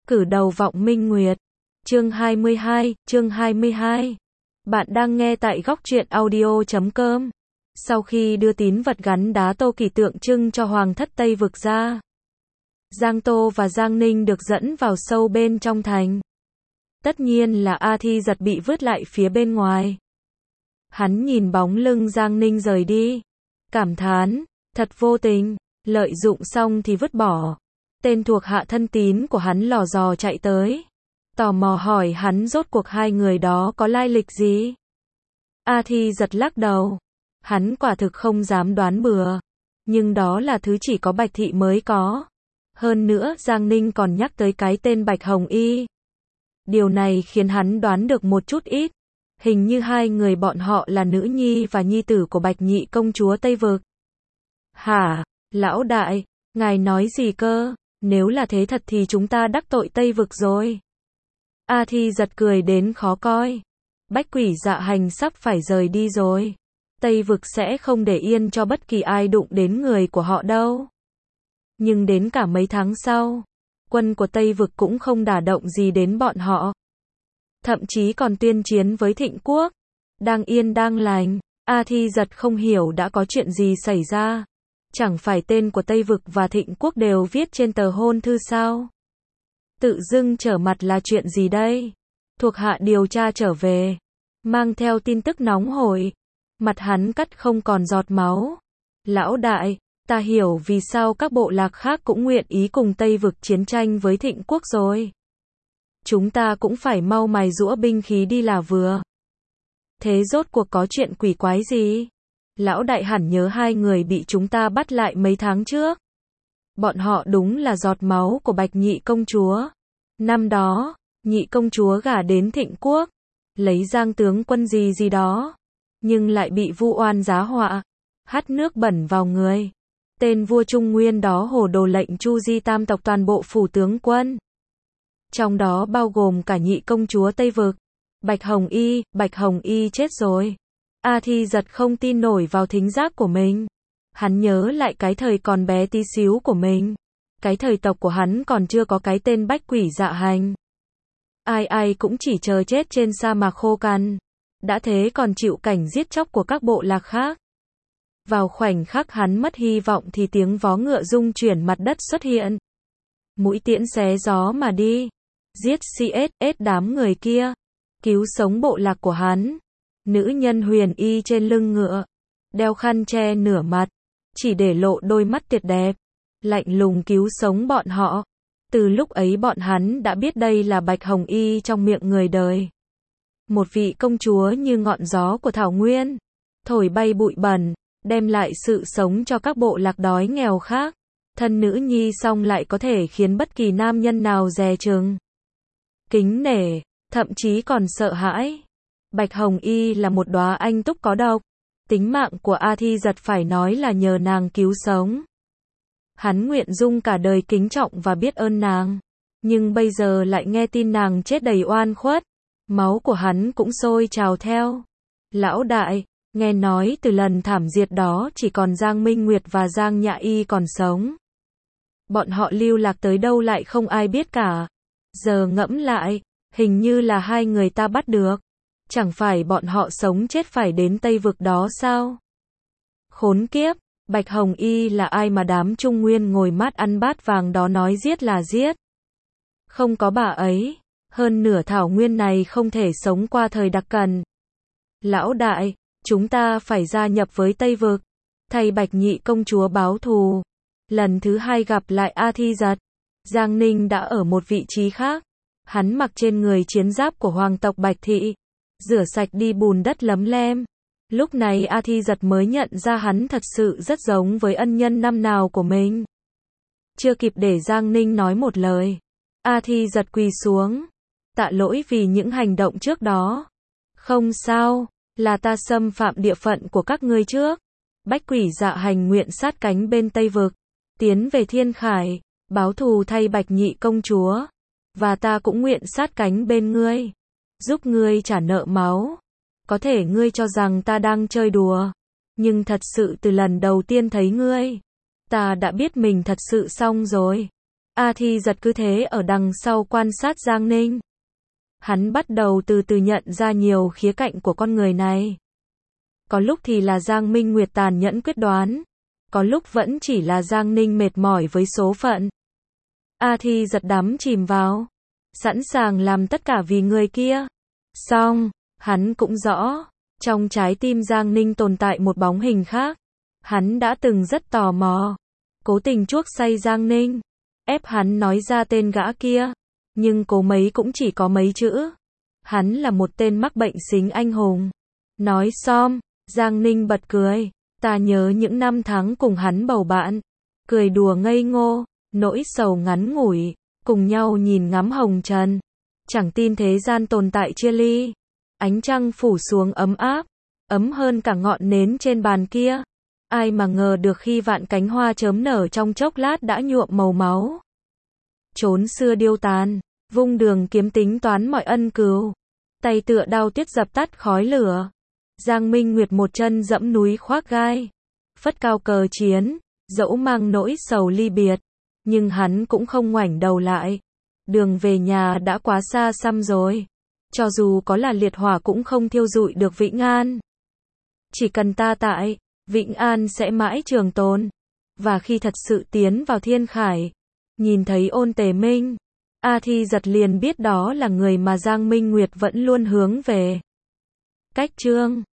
Cử đầu vọng minh nguyệt. Chương 22. Bạn đang nghe tại góc truyện audio.com. Sau khi đưa tín vật gắn đá tô kỳ tượng trưng cho Hoàng thất Tây Vực ra, Giang Tô và Giang Ninh được dẫn vào sâu bên trong thành. Tất nhiên là A Thi Giật bị vứt lại phía bên ngoài. Hắn nhìn bóng lưng Giang Ninh rời đi, cảm thán, thật vô tình, lợi dụng xong thì vứt bỏ. Tên thuộc hạ thân tín của hắn lò dò chạy tới, tò mò hỏi hắn rốt cuộc hai người đó có lai lịch gì. A Thi Giật lắc đầu, hắn quả thực không dám đoán bừa, nhưng đó là thứ chỉ có Bạch Thị mới có. Hơn nữa Giang Ninh còn nhắc tới cái tên Bạch Hồng Y. Điều này khiến hắn đoán được một chút ít, hình như hai người bọn họ là nữ nhi và nhi tử của Bạch Nhị công chúa Tây Vực. Hả, lão đại, ngài nói gì cơ? Nếu là thế thật thì chúng ta đắc tội Tây Vực rồi. A Thi Giật cười đến khó coi. Bách Quỷ Dạ Hành sắp phải rời đi rồi. Tây Vực sẽ không để yên cho bất kỳ ai đụng đến người của họ đâu. Nhưng đến cả mấy tháng sau, quân của Tây Vực cũng không đả động gì đến bọn họ. Thậm chí còn tuyên chiến với Thịnh Quốc. Đang yên đang lành, A Thi Giật không hiểu đã có chuyện gì xảy ra. Chẳng phải tên của Tây Vực và Thịnh Quốc đều viết trên tờ hôn thư sao? Tự dưng trở mặt là chuyện gì đây? Thuộc hạ điều tra trở về, mang theo tin tức nóng hổi. Mặt hắn cắt không còn giọt máu. Lão đại, ta hiểu vì sao các bộ lạc khác cũng nguyện ý cùng Tây Vực chiến tranh với Thịnh Quốc rồi. Chúng ta cũng phải mau mài giũa binh khí đi là vừa. Thế rốt cuộc có chuyện quỷ quái gì? Lão đại hẳn nhớ hai người bị chúng ta bắt lại mấy tháng trước. Bọn họ đúng là giọt máu của Bạch Nhị công chúa. Năm đó, Nhị công chúa gả đến Thịnh Quốc, lấy Giang tướng quân gì đó, nhưng lại bị vu oan giá họa, hắt nước bẩn vào người. Tên vua Trung Nguyên đó hồ đồ lệnh chu di tam tộc toàn bộ phủ tướng quân. Trong đó bao gồm cả Nhị công chúa Tây Vực. Bạch Hồng Y chết rồi. A Thi Giật không tin nổi vào thính giác của mình. Hắn nhớ lại cái thời còn bé tí xíu của mình. Cái thời tộc của hắn còn chưa có cái tên Bách Quỷ Dạ Hành. Ai cũng chỉ chờ chết trên sa mạc khô cằn. Đã thế còn chịu cảnh giết chóc của các bộ lạc khác. Vào khoảnh khắc hắn mất hy vọng thì tiếng vó ngựa rung chuyển mặt đất xuất hiện. Mũi tiễn xé gió mà đi. Giết CSS đám người kia. Cứu sống bộ lạc của hắn. Nữ nhân huyền y trên lưng ngựa, đeo khăn che nửa mặt, chỉ để lộ đôi mắt tuyệt đẹp, lạnh lùng cứu sống bọn họ. Từ lúc ấy bọn hắn đã biết đây là Bạch Hồng Y trong miệng người đời. Một vị công chúa như ngọn gió của Thảo Nguyên, thổi bay bụi bẩn, đem lại sự sống cho các bộ lạc đói nghèo khác. Thân nữ nhi xong lại có thể khiến bất kỳ nam nhân nào dè chừng, kính nể, thậm chí còn sợ hãi. Bạch Hồng Y là một đóa anh túc có độc. Tính mạng của A Thi Giật phải nói là nhờ nàng cứu sống. Hắn nguyện dung cả đời kính trọng và biết ơn nàng. Nhưng bây giờ lại nghe tin nàng chết đầy oan khuất. Máu của hắn cũng sôi trào theo. Lão đại, nghe nói từ lần thảm diệt đó chỉ còn Giang Minh Nguyệt và Giang Nhã Y còn sống. Bọn họ lưu lạc tới đâu lại không ai biết cả. Giờ ngẫm lại, hình như là hai người ta bắt được. Chẳng phải bọn họ sống chết phải đến Tây Vực đó sao? Khốn kiếp, Bạch Hồng Y là ai mà đám Trung Nguyên ngồi mát ăn bát vàng đó nói giết là giết? Không có bà ấy, hơn nửa Thảo Nguyên này không thể sống qua thời đặc cần. Lão đại, chúng ta phải gia nhập với Tây Vực, thay Bạch Nhị công chúa báo thù. Lần thứ hai gặp lại A Thi Giật, Giang Ninh đã ở một vị trí khác. Hắn mặc trên người chiến giáp của hoàng tộc Bạch Thị, rửa sạch đi bùn đất lấm lem. Lúc này A Thi Giật mới nhận ra hắn thật sự rất giống với ân nhân năm nào của mình. Chưa kịp để Giang Ninh nói một lời, A Thi Giật quỳ xuống, tạ lỗi vì những hành động trước đó. Không sao, là ta xâm phạm địa phận của các ngươi trước. Bách Quỷ Dạ Hành nguyện sát cánh bên Tây Vực, tiến về Thiên Khải, báo thù thay Bạch Nhị công chúa. Và ta cũng nguyện sát cánh bên ngươi, giúp ngươi trả nợ máu. Có thể ngươi cho rằng ta đang chơi đùa, nhưng thật sự từ lần đầu tiên thấy ngươi, ta đã biết mình thật sự xong rồi. A Thi Giật cứ thế ở đằng sau quan sát Giang Ninh. Hắn bắt đầu từ từ nhận ra nhiều khía cạnh của con người này. Có lúc thì là Giang Minh Nguyệt tàn nhẫn quyết đoán, có lúc vẫn chỉ là Giang Ninh mệt mỏi với số phận. A Thi Giật đắm chìm vào, sẵn sàng làm tất cả vì người kia. Song, hắn cũng rõ, trong trái tim Giang Ninh tồn tại một bóng hình khác. Hắn đã từng rất tò mò, cố tình chuốc say Giang Ninh, ép hắn nói ra tên gã kia, nhưng cố mấy cũng chỉ có mấy chữ. Hắn là một tên mắc bệnh xính anh hùng. Nói xong, Giang Ninh bật cười. Ta nhớ những năm tháng cùng hắn bầu bạn, cười đùa ngây ngô, nỗi sầu ngắn ngủi, cùng nhau nhìn ngắm hồng trần. Chẳng tin thế gian tồn tại chia ly. Ánh trăng phủ xuống ấm áp, ấm hơn cả ngọn nến trên bàn kia. Ai mà ngờ được khi vạn cánh hoa chớm nở trong chốc lát đã nhuộm màu máu. Chốn xưa điêu tàn, vung đường kiếm tính toán mọi ân cừu. Tay tựa đao tuyết dập tắt khói lửa. Giang Minh Nguyệt một chân dẫm núi khoác gai, phất cao cờ chiến, dẫu mang nỗi sầu ly biệt, nhưng hắn cũng không ngoảnh đầu lại. Đường về nhà đã quá xa xăm rồi. Cho dù có là liệt hỏa cũng không thiêu rụi được Vĩnh An. Chỉ cần ta tại, Vĩnh An sẽ mãi trường tồn. Và khi thật sự tiến vào thiên khải, nhìn thấy Ôn Tề Minh, A Thi Giật liền biết đó là người mà Giang Minh Nguyệt vẫn luôn hướng về. Cách chương